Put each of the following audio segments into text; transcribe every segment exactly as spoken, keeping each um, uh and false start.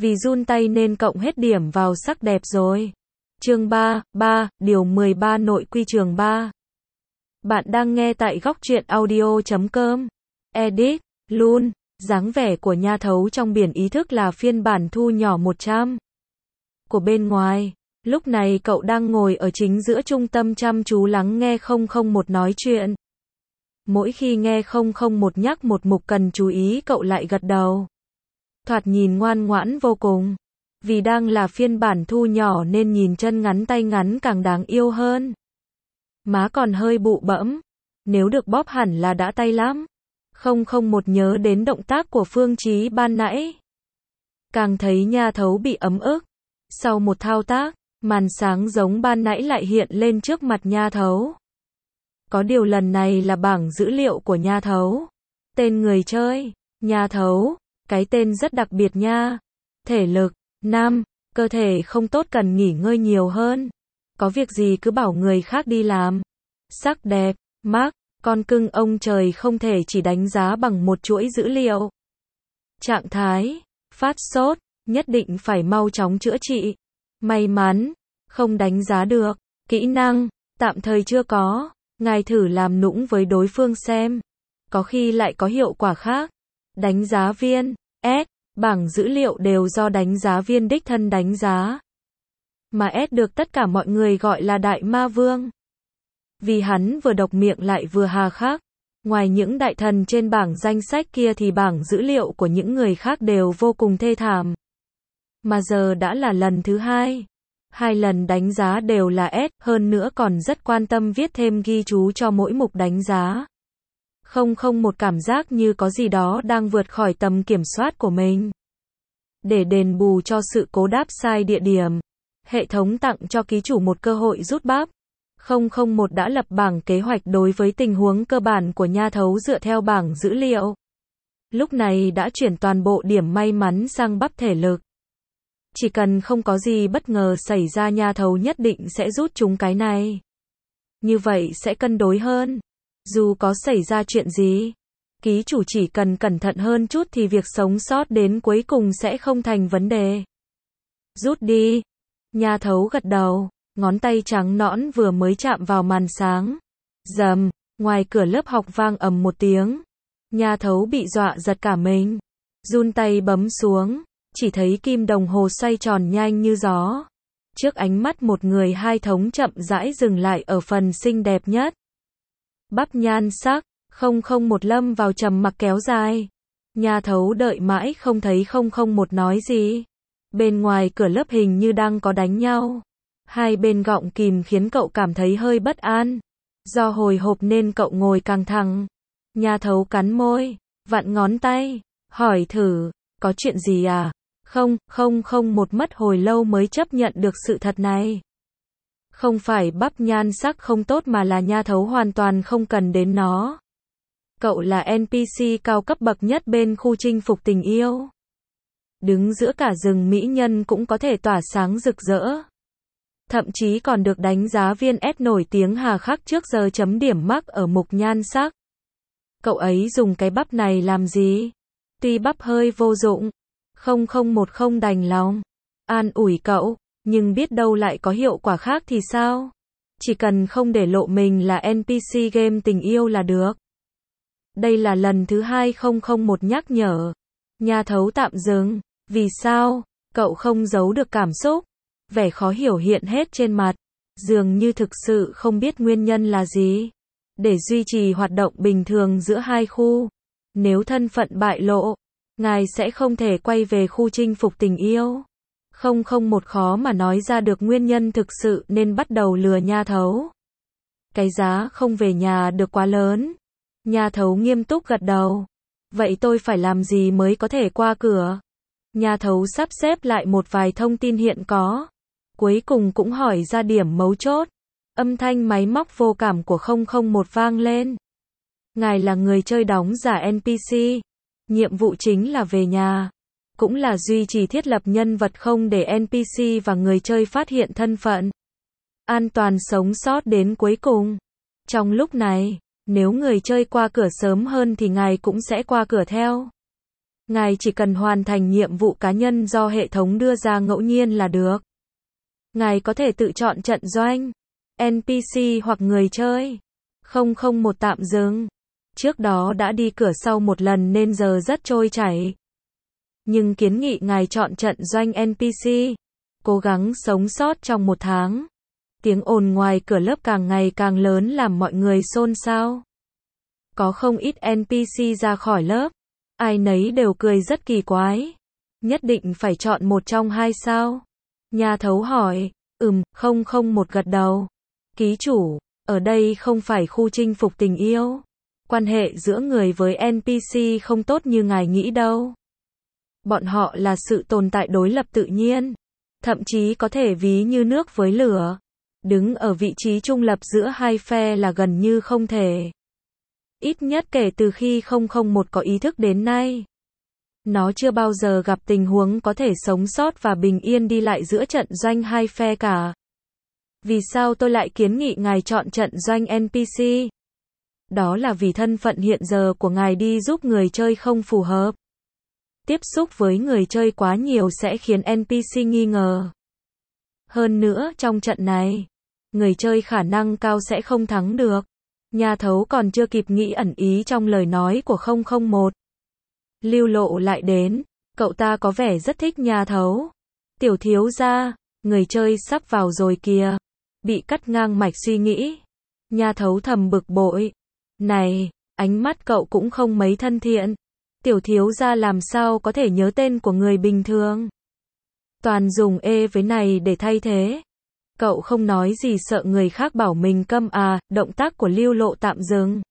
Vì run tay nên cộng hết điểm vào sắc đẹp rồi. Chương ba, ba, điều mười ba nội quy trường ba. Bạn đang nghe tại góc truyện audio chấm com. Edit, Lun, dáng vẻ của Nha Thấu trong biển ý thức là phiên bản thu nhỏ một trăm của bên ngoài. Lúc này cậu đang ngồi ở chính giữa trung tâm chăm chú lắng nghe không không một nói chuyện. Mỗi khi nghe không không một nhắc một mục cần chú ý cậu lại gật đầu. Thoạt nhìn ngoan ngoãn vô cùng. Vì đang là phiên bản thu nhỏ nên nhìn chân ngắn tay ngắn càng đáng yêu hơn. Má còn hơi bụ bẫm. Nếu được bóp hẳn là đã tay lắm. Không không một nhớ đến động tác của Phương Chí ban nãy. Càng thấy Nha Thấu bị ấm ức. Sau một thao tác, màn sáng giống ban nãy lại hiện lên trước mặt Nha Thấu. Có điều lần này là bảng dữ liệu của Nha Thấu. Tên người chơi, Nha Thấu. Cái tên rất đặc biệt nha. Thể lực, năm. Cơ thể không tốt cần nghỉ ngơi nhiều hơn. Có việc gì cứ bảo người khác đi làm. Sắc đẹp, Mark. Con cưng ông trời không thể chỉ đánh giá bằng một chuỗi dữ liệu. Trạng thái, phát sốt, nhất định phải mau chóng chữa trị. May mắn, không đánh giá được. Kỹ năng, tạm thời chưa có. Ngài thử làm nũng với đối phương xem. Có khi lại có hiệu quả khác. Đánh giá viên, S, bảng dữ liệu đều do đánh giá viên đích thân đánh giá. Mà S được tất cả mọi người gọi là Đại Ma Vương. Vì hắn vừa độc miệng lại vừa hà khắc. Ngoài những đại thần trên bảng danh sách kia thì bảng dữ liệu của những người khác đều vô cùng thê thảm. Mà giờ đã là lần thứ hai. Hai lần đánh giá đều là S, hơn nữa còn rất quan tâm viết thêm ghi chú cho mỗi mục đánh giá. Không không một cảm giác như có gì đó đang vượt khỏi tầm kiểm soát của mình. Để đền bù cho sự cố đáp sai địa điểm, hệ thống tặng cho ký chủ một cơ hội rút bắp. không không một đã lập bảng kế hoạch đối với tình huống cơ bản của Nha Thấu dựa theo bảng dữ liệu. Lúc này đã chuyển toàn bộ điểm may mắn sang bắp thể lực. Chỉ cần không có gì bất ngờ xảy ra Nha Thấu nhất định sẽ rút chúng cái này. Như vậy sẽ cân đối hơn. Dù có xảy ra chuyện gì, ký chủ chỉ cần cẩn thận hơn chút thì việc sống sót đến cuối cùng sẽ không thành vấn đề. Rút đi. Nha Thấu gật đầu, ngón tay trắng nõn vừa mới chạm vào màn sáng. Rầm, ngoài cửa lớp học vang ầm một tiếng. Nha Thấu bị dọa giật cả mình. Run tay bấm xuống, chỉ thấy kim đồng hồ xoay tròn nhanh như gió. Trước ánh mắt một người hai thống chậm rãi dừng lại ở phần xinh đẹp nhất. Bắp nhan sắc, không không một lâm vào trầm mặc kéo dài. Nha Thấu đợi mãi không thấy không không một nói gì. Bên ngoài cửa lớp hình như đang có đánh nhau. Hai bên gọng kìm khiến cậu cảm thấy hơi bất an. Do hồi hộp nên cậu ngồi căng thẳng. Nha Thấu cắn môi, vặn ngón tay, hỏi thử, có chuyện gì à? Không, không không một mất hồi lâu mới chấp nhận được sự thật này. Không phải bắp nhan sắc không tốt mà là Nha Thấu hoàn toàn không cần đến nó. Cậu là en pê xê cao cấp bậc nhất bên khu chinh phục tình yêu. Đứng giữa cả rừng mỹ nhân cũng có thể tỏa sáng rực rỡ. Thậm chí còn được đánh giá viên S nổi tiếng hà khắc trước giờ chấm điểm mắc ở mục nhan sắc. Cậu ấy dùng cái bắp này làm gì? Tuy bắp hơi vô dụng, không không một không đành lòng an ủi cậu, nhưng biết đâu lại có hiệu quả khác thì sao? Chỉ cần không để lộ mình là en pê xê game tình yêu là được. Đây là lần thứ hai không không một nhắc nhở. Nha Thấu tạm dừng. Vì sao? Cậu không giấu được cảm xúc. Vẻ khó hiểu hiện hết trên mặt. Dường như thực sự không biết nguyên nhân là gì. Để duy trì hoạt động bình thường giữa hai khu. Nếu thân phận bại lộ, ngài sẽ không thể quay về khu chinh phục tình yêu. Không không một khó mà nói ra được nguyên nhân thực sự nên bắt đầu lừa Nha Thấu. Cái giá không về nhà được quá lớn. Nha Thấu nghiêm túc gật đầu. Vậy tôi phải làm gì mới có thể qua cửa? Nha Thấu sắp xếp lại một vài thông tin hiện có. Cuối cùng cũng hỏi ra điểm mấu chốt. Âm thanh máy móc vô cảm của không không một vang lên. Ngài là người chơi đóng giả en pê xê. Nhiệm vụ chính là về nhà. Cũng là duy trì thiết lập nhân vật không để en pê xê và người chơi phát hiện thân phận. An toàn sống sót đến cuối cùng. Trong lúc này, nếu người chơi qua cửa sớm hơn thì ngài cũng sẽ qua cửa theo. Ngài chỉ cần hoàn thành nhiệm vụ cá nhân do hệ thống đưa ra ngẫu nhiên là được. Ngài có thể tự chọn trận doanh, en pê xê hoặc người chơi. không không một tạm dừng. Trước đó đã đi cửa sau một lần nên giờ rất trôi chảy. Nhưng kiến nghị ngài chọn trận doanh en pê xê. Cố gắng sống sót trong một tháng. Tiếng ồn ngoài cửa lớp càng ngày càng lớn làm mọi người xôn xao. Có không ít en pê xê ra khỏi lớp. Ai nấy đều cười rất kỳ quái. Nhất định phải chọn một trong hai sao? Nhà thấu hỏi. Ừm, không không một gật đầu. Ký chủ, ở đây không phải khu chinh phục tình yêu. Quan hệ giữa người với en pê xê không tốt như ngài nghĩ đâu. Bọn họ là sự tồn tại đối lập tự nhiên. Thậm chí có thể ví như nước với lửa. Đứng ở vị trí trung lập giữa hai phe là gần như không thể. Ít nhất kể từ khi không không một có ý thức đến nay. Nó chưa bao giờ gặp tình huống có thể sống sót và bình yên đi lại giữa trận doanh hai phe cả. Vì sao tôi lại kiến nghị ngài chọn trận doanh en pê xê? Đó là vì thân phận hiện giờ của ngài đi giúp người chơi không phù hợp. Tiếp xúc với người chơi quá nhiều sẽ khiến en pê xê nghi ngờ. Hơn nữa trong trận này, người chơi khả năng cao sẽ không thắng được. Nhà thấu còn chưa kịp nghĩ ẩn ý trong lời nói của không không một. Lưu Lộ lại đến, cậu ta có vẻ rất thích nhà thấu. Tiểu thiếu gia, người chơi sắp vào rồi kìa. Bị cắt ngang mạch suy nghĩ. Nhà thấu thầm bực bội. Này, ánh mắt cậu cũng không mấy thân thiện. Tiểu thiếu gia làm sao có thể nhớ tên của người bình thường. Toàn dùng ê với này để thay thế. Cậu không nói gì sợ người khác bảo mình câm à, động tác của Lưu Lộ tạm dừng.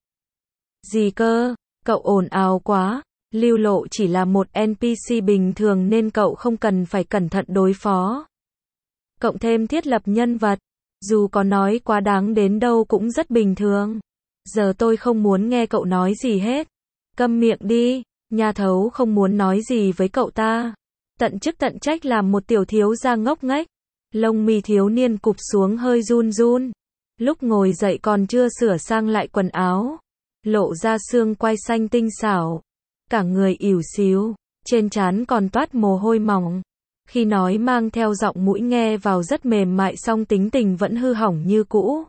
Gì cơ, cậu ồn ào quá. Lưu Lộ chỉ là một en pê xê bình thường nên cậu không cần phải cẩn thận đối phó. Cộng thêm thiết lập nhân vật, dù có nói quá đáng đến đâu cũng rất bình thường. Giờ tôi không muốn nghe cậu nói gì hết. Câm miệng đi, nhà thấu không muốn nói gì với cậu ta. Tận chức tận trách làm một tiểu thiếu gia ngốc nghếch. Lông mi thiếu niên cụp xuống hơi run run. Lúc ngồi dậy còn chưa sửa sang lại quần áo. Lộ ra xương quai xanh tinh xảo. Cả người ỉu xíu, trên trán còn toát mồ hôi mỏng. Khi nói mang theo giọng mũi nghe vào rất mềm mại song tính tình vẫn hư hỏng như cũ.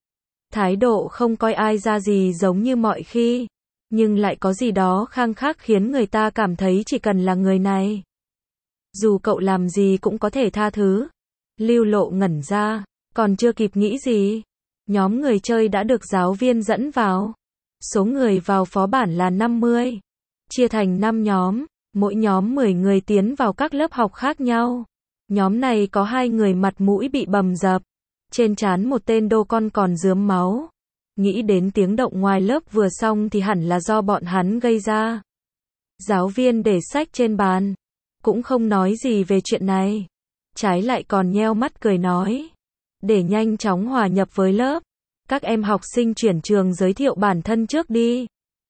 Thái độ không coi ai ra gì giống như mọi khi. Nhưng lại có gì đó khang khác khiến người ta cảm thấy chỉ cần là người này. Dù cậu làm gì cũng có thể tha thứ. Lưu Lộ ngẩn ra, còn chưa kịp nghĩ gì. Nhóm người chơi đã được giáo viên dẫn vào. Số người vào phó bản là năm mươi. Chia thành năm nhóm, mỗi nhóm mười người tiến vào các lớp học khác nhau. Nhóm này có hai người mặt mũi bị bầm dập. Trên trán một tên đô con còn rướm máu. Nghĩ đến tiếng động ngoài lớp vừa xong thì hẳn là do bọn hắn gây ra. Giáo viên để sách trên bàn. Cũng không nói gì về chuyện này. Trái lại còn nheo mắt cười nói. Để nhanh chóng hòa nhập với lớp. Các em học sinh chuyển trường giới thiệu bản thân trước đi.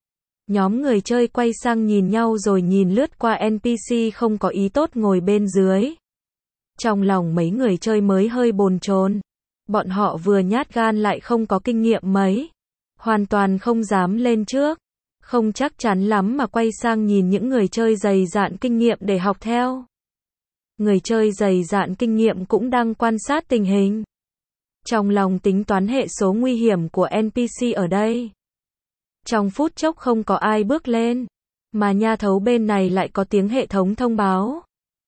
Nhóm người chơi quay sang nhìn nhau rồi nhìn lướt qua en pê xê không có ý tốt ngồi bên dưới. Trong lòng mấy người chơi mới hơi bồn chồn. Bọn họ vừa nhát gan lại không có kinh nghiệm mấy. Hoàn toàn không dám lên trước. Không chắc chắn lắm mà quay sang nhìn những người chơi dày dạn kinh nghiệm để học theo. Người chơi dày dạn kinh nghiệm cũng đang quan sát tình hình. Trong lòng tính toán hệ số nguy hiểm của en pê xê ở đây. Trong phút chốc không có ai bước lên. Mà nha thấu bên này lại có tiếng hệ thống thông báo.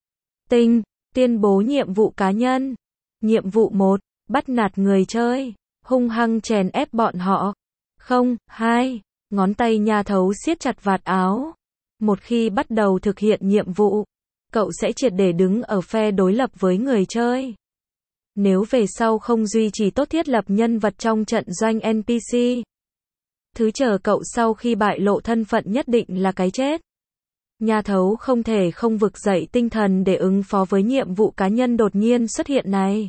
Tinh, tuyên bố nhiệm vụ cá nhân. Nhiệm vụ một, bắt nạt người chơi. Hung hăng chèn ép bọn họ. Không, hai, ngón tay nha thấu siết chặt vạt áo. Một khi bắt đầu thực hiện nhiệm vụ, cậu sẽ triệt để đứng ở phe đối lập với người chơi. Nếu về sau không duy trì tốt thiết lập nhân vật trong trận doanh en pê xê, thứ chờ cậu sau khi bại lộ thân phận nhất định là cái chết. Nhà thấu không thể không vực dậy tinh thần để ứng phó với nhiệm vụ cá nhân đột nhiên xuất hiện này.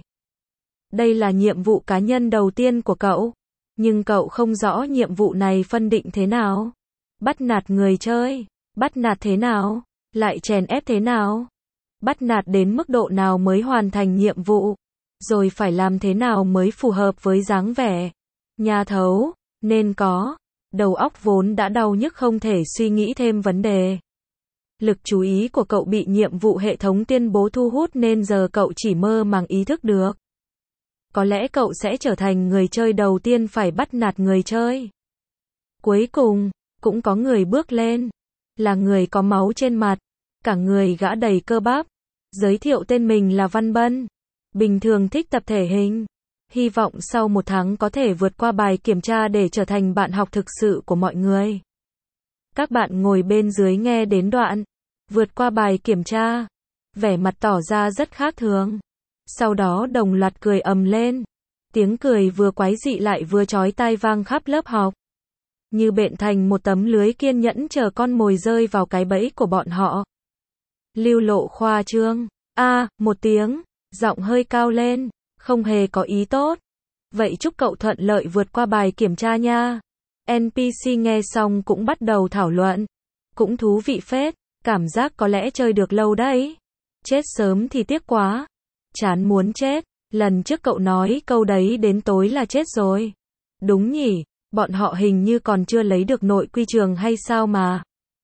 Đây là nhiệm vụ cá nhân đầu tiên của cậu, nhưng cậu không rõ nhiệm vụ này phân định thế nào. Bắt nạt người chơi, bắt nạt thế nào, lại chèn ép thế nào, bắt nạt đến mức độ nào mới hoàn thành nhiệm vụ, rồi phải làm thế nào mới phù hợp với dáng vẻ. Nhà thấu nên có, đầu óc vốn đã đau nhức không thể suy nghĩ thêm vấn đề. Lực chú ý của cậu bị nhiệm vụ hệ thống tuyên bố thu hút nên giờ cậu chỉ mơ màng ý thức được. Có lẽ cậu sẽ trở thành người chơi đầu tiên phải bắt nạt người chơi. Cuối cùng, cũng có người bước lên. Là người có máu trên mặt. Cả người gã đầy cơ bắp. Giới thiệu tên mình là Văn Bân. Bình thường thích tập thể hình. Hy vọng sau một tháng có thể vượt qua bài kiểm tra để trở thành bạn học thực sự của mọi người. Các bạn ngồi bên dưới nghe đến đoạn vượt qua bài kiểm tra. Vẻ mặt tỏ ra rất khác thường. Sau đó đồng loạt cười ầm lên. Tiếng cười vừa quái dị lại vừa chói tai vang khắp lớp học. Như bện thành một tấm lưới kiên nhẫn chờ con mồi rơi vào cái bẫy của bọn họ. Lưu Lộ khoa trương. A, à, một tiếng, giọng hơi cao lên, không hề có ý tốt. Vậy chúc cậu thuận lợi vượt qua bài kiểm tra nha. en pê xê nghe xong cũng bắt đầu thảo luận. Cũng thú vị phết, cảm giác có lẽ chơi được lâu đấy. Chết sớm thì tiếc quá. Chán muốn chết, lần trước cậu nói câu đấy đến tối là chết rồi. Đúng nhỉ, bọn họ hình như còn chưa lấy được nội quy trường hay sao mà.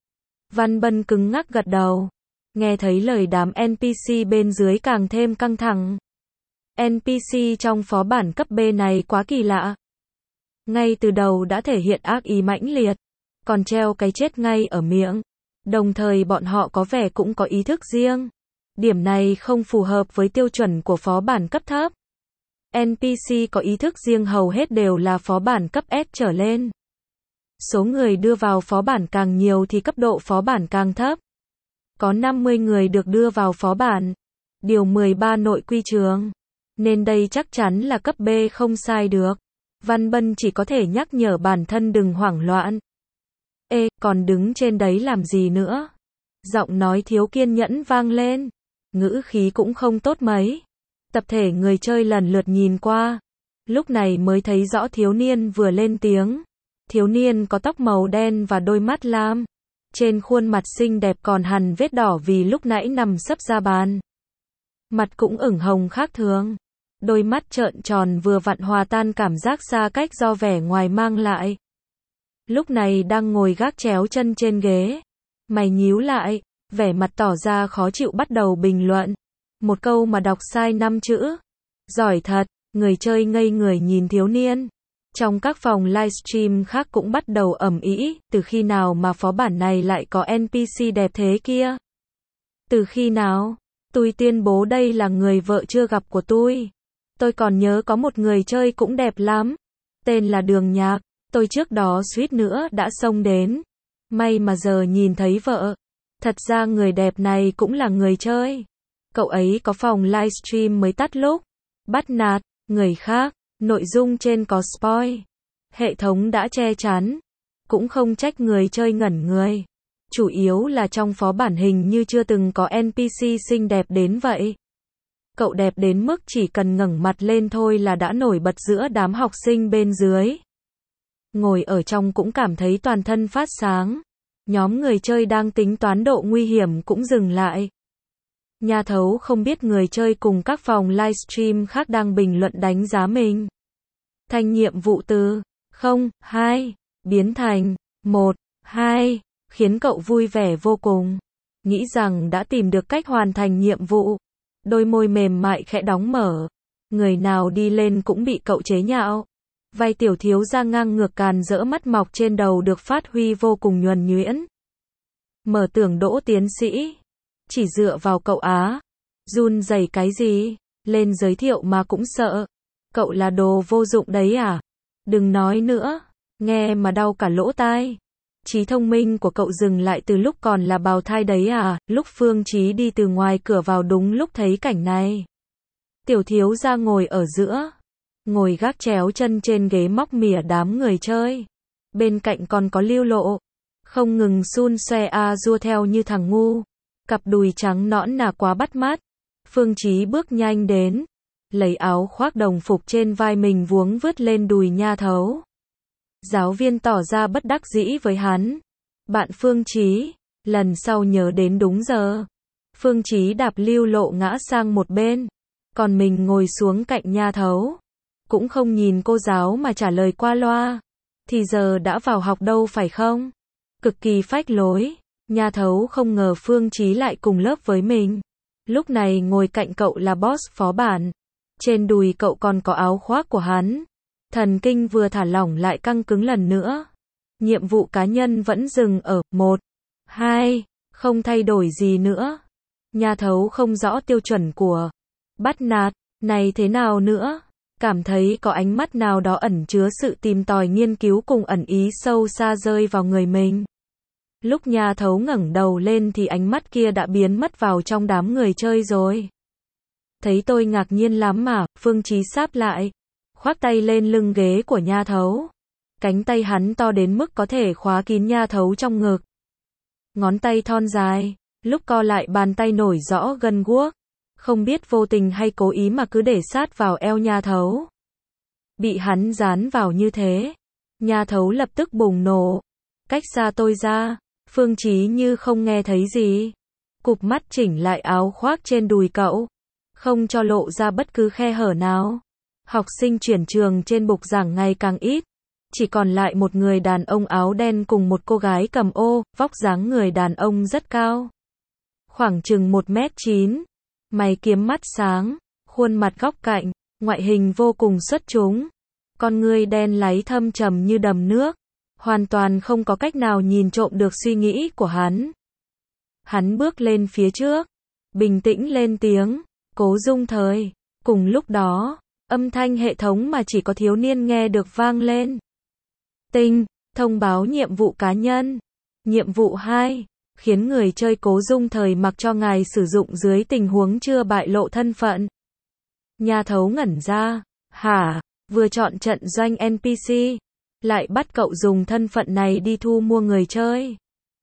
Văn Bân cứng ngắc gật đầu. Nghe thấy lời đám en pê xê bên dưới càng thêm căng thẳng. en pê xê trong phó bản cấp B này quá kỳ lạ. Ngay từ đầu đã thể hiện ác ý mãnh liệt, còn treo cái chết ngay ở miệng. Đồng thời bọn họ có vẻ cũng có ý thức riêng. Điểm này không phù hợp với tiêu chuẩn của phó bản cấp thấp. en pê xê có ý thức riêng hầu hết đều là phó bản cấp S trở lên. Số người đưa vào phó bản càng nhiều thì cấp độ phó bản càng thấp. Có năm mươi người được đưa vào phó bản. Điều mười ba nội quy trường. Nên đây chắc chắn là cấp B không sai được. Văn Bân chỉ có thể nhắc nhở bản thân đừng hoảng loạn. Ê, còn đứng trên đấy làm gì nữa? Giọng nói thiếu kiên nhẫn vang lên. Ngữ khí cũng không tốt mấy. Tập thể người chơi lần lượt nhìn qua. Lúc này mới thấy rõ thiếu niên vừa lên tiếng. Thiếu niên có tóc màu đen và đôi mắt lam. Trên khuôn mặt xinh đẹp còn hằn vết đỏ vì lúc nãy nằm sấp ra bàn. Mặt cũng ửng hồng khác thường. Đôi mắt trợn tròn vừa vặn hòa tan cảm giác xa cách do vẻ ngoài mang lại. Lúc này đang ngồi gác chéo chân trên ghế. Mày nhíu lại, vẻ mặt tỏ ra khó chịu bắt đầu bình luận. Một câu mà đọc sai năm chữ. Giỏi thật, người chơi ngây người nhìn thiếu niên. Trong các phòng livestream khác cũng bắt đầu ầm ĩ, từ khi nào mà phó bản này lại có en pê xê đẹp thế kia? Từ khi nào? Tôi tuyên bố đây là người vợ chưa gặp của tôi. Tôi còn nhớ có một người chơi cũng đẹp lắm. Tên là Đường Nhạc. Tôi trước đó suýt nữa đã xông đến. May mà giờ nhìn thấy vợ. Thật ra người đẹp này cũng là người chơi. Cậu ấy có phòng livestream mới tắt lúc. Bắt nạt người khác. Nội dung trên có spoil. Hệ thống đã che chắn. Cũng không trách người chơi ngẩn người. Chủ yếu là trong phó bản hình như chưa từng có en pê xê xinh đẹp đến vậy. Cậu đẹp đến mức chỉ cần ngẩng mặt lên thôi là đã nổi bật giữa đám học sinh bên dưới. Ngồi ở trong cũng cảm thấy toàn thân phát sáng. Nhóm người chơi đang tính toán độ nguy hiểm cũng dừng lại. Nhà thấu không biết người chơi cùng các phòng livestream khác đang bình luận đánh giá mình. Thành nhiệm vụ từ không, hai biến thành một, hai, khiến cậu vui vẻ vô cùng. Nghĩ rằng đã tìm được cách hoàn thành nhiệm vụ. Đôi môi mềm mại khẽ đóng mở. Người nào đi lên cũng bị cậu chế nhạo. Vai tiểu thiếu gia ngang ngược càn rỡ mắt mọc trên đầu được phát huy vô cùng nhuần nhuyễn. Mở tưởng đỗ tiến sĩ. Chỉ dựa vào cậu á. Run rẩy cái gì? Lên giới thiệu mà cũng sợ. Cậu là đồ vô dụng đấy à? Đừng nói nữa. Nghe mà đau cả lỗ tai. Trí thông minh của cậu dừng lại từ lúc còn là bào thai đấy à? Lúc Phương Chí đi từ ngoài cửa vào đúng lúc thấy cảnh này. Tiểu thiếu gia ngồi ở giữa. Ngồi gác chéo chân trên ghế móc mỉa đám người chơi. Bên cạnh còn có Lưu Lộ. Không ngừng xun xoe a dua theo như thằng ngu. Cặp đùi trắng nõn nà quá bắt mắt. Phương Chí bước nhanh đến. Lấy áo khoác đồng phục trên vai mình vuống vứt lên đùi nha thấu. Giáo viên tỏ ra bất đắc dĩ với hắn. Bạn Phương Chí, lần sau nhớ đến đúng giờ. Phương Chí đạp Lưu Lộ ngã sang một bên. Còn mình ngồi xuống cạnh nha thấu. Cũng không nhìn cô giáo mà trả lời qua loa. Thì giờ đã vào học đâu phải không? Cực kỳ phách lối. Nha Thấu không ngờ Phương Chí lại cùng lớp với mình. Lúc này ngồi cạnh cậu là boss phó bản. Trên đùi cậu còn có áo khoác của hắn. Thần kinh vừa thả lỏng lại căng cứng lần nữa. Nhiệm vụ cá nhân vẫn dừng ở một, hai, không thay đổi gì nữa. Nha Thấu không rõ tiêu chuẩn của bắt nạt này thế nào nữa. Cảm thấy có ánh mắt nào đó ẩn chứa sự tìm tòi nghiên cứu cùng ẩn ý sâu xa rơi vào người mình. Lúc Nha Thấu ngẩng đầu lên thì ánh mắt kia đã biến mất vào trong đám người chơi rồi. Thấy tôi ngạc nhiên lắm mà, Phương Chí sáp lại, khoác tay lên lưng ghế của Nha Thấu. Cánh tay hắn to đến mức có thể khóa kín Nha Thấu trong ngực. Ngón tay thon dài, lúc co lại bàn tay nổi rõ gân guốc. Không biết vô tình hay cố ý mà cứ để sát vào eo Nha Thấu. Bị hắn dán vào như thế, Nha Thấu lập tức bùng nổ. Cách xa tôi ra, Phương Chí như không nghe thấy gì. Cụp mắt chỉnh lại áo khoác trên đùi cậu, không cho lộ ra bất cứ khe hở nào. Học sinh chuyển trường trên bục giảng ngày càng ít. Chỉ còn lại một người đàn ông áo đen cùng một cô gái cầm ô, vóc dáng người đàn ông rất cao. Khoảng chừng một mét chín. Mày kiếm mắt sáng, khuôn mặt góc cạnh, ngoại hình vô cùng xuất chúng. Con ngươi đen láy thâm trầm như đầm nước. Hoàn toàn không có cách nào nhìn trộm được suy nghĩ của hắn. Hắn bước lên phía trước, bình tĩnh lên tiếng, Cố Dung Thời. Cùng lúc đó, âm thanh hệ thống mà chỉ có thiếu niên nghe được vang lên. Tinh, thông báo nhiệm vụ cá nhân. Nhiệm vụ hai, khiến người chơi Cố Dung Thời mặc cho ngài sử dụng dưới tình huống chưa bại lộ thân phận. Nha Thấu ngẩn ra, hả, vừa chọn trận doanh en pê xê, lại bắt cậu dùng thân phận này đi thu mua người chơi.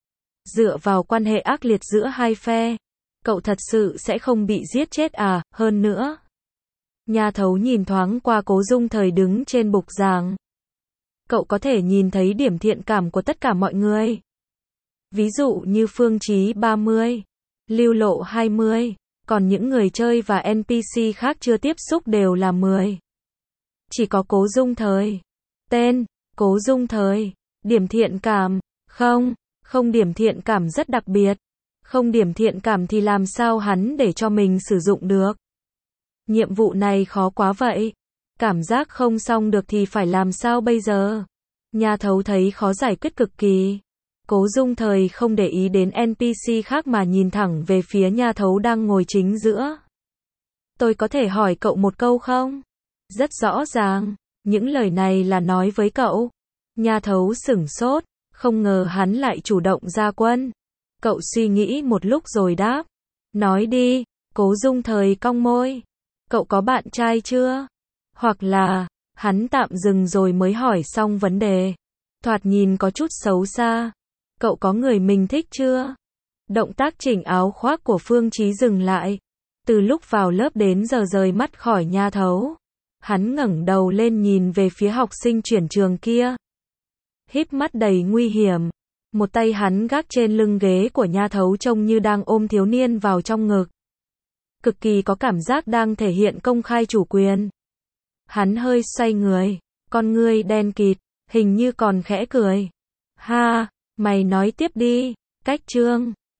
Dựa vào quan hệ ác liệt giữa hai phe, cậu thật sự sẽ không bị giết chết à, hơn nữa. Nha Thấu nhìn thoáng qua Cố Dung Thời đứng trên bục giảng. Cậu có thể nhìn thấy điểm thiện cảm của tất cả mọi người. Ví dụ như Phương Chí ba mươi, Lưu Lộ hai mươi, còn những người chơi và en pê xê khác chưa tiếp xúc đều là mười. Chỉ có Cố Dung Thời. Tên, Cố Dung Thời. Điểm thiện cảm, không, không điểm thiện cảm rất đặc biệt. Không điểm thiện cảm thì làm sao hắn để cho mình sử dụng được. Nhiệm vụ này khó quá vậy. Cảm giác không xong được thì phải làm sao bây giờ? Nha Thấu thấy khó giải quyết cực kỳ. Cố Dung Thời không để ý đến en pê xê khác mà nhìn thẳng về phía Nha Thấu đang ngồi chính giữa. Tôi có thể hỏi cậu một câu không? Rất rõ ràng, những lời này là nói với cậu. Nha Thấu sửng sốt, không ngờ hắn lại chủ động ra quân. Cậu suy nghĩ một lúc rồi đáp. Nói đi, Cố Dung Thời cong môi. Cậu có bạn trai chưa? Hoặc là, hắn tạm dừng rồi mới hỏi xong vấn đề. Thoạt nhìn có chút xấu xa. Cậu có người mình thích chưa? Động tác chỉnh áo khoác của Phương Chí dừng lại. Từ lúc vào lớp đến giờ rời mắt khỏi Nha Thấu. Hắn ngẩng đầu lên nhìn về phía học sinh chuyển trường kia. Híp mắt đầy nguy hiểm. Một tay hắn gác trên lưng ghế của Nha Thấu trông như đang ôm thiếu niên vào trong ngực. Cực kỳ có cảm giác đang thể hiện công khai chủ quyền. Hắn hơi xoay người, con ngươi đen kịt, hình như còn khẽ cười. Ha, mày nói tiếp đi, cách chương.